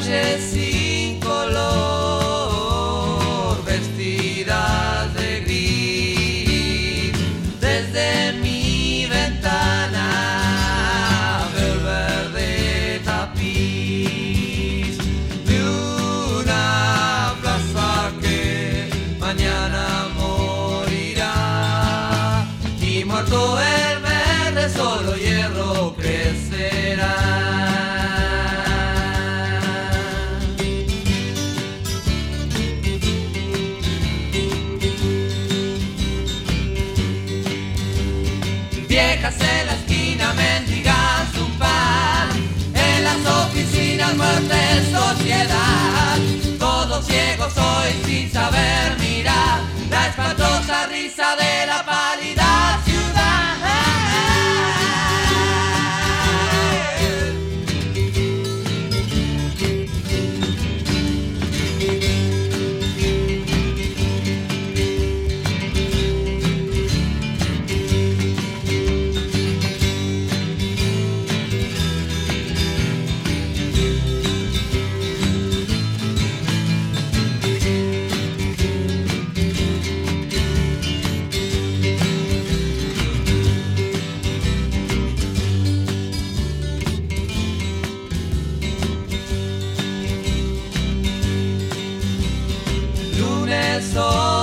calles sin color, vestidas de gris. Desde mi ventana veo el verde tapiz de una plaza que mañana morirá. Y muerto el verde, solo hierro crecerá. Viejas en la esquina mendigan su pan, en las oficinas muerte, sociedad. Todos ciegos hoy sin saber mirar la espantosa risa de la pálida ciudad. Lunes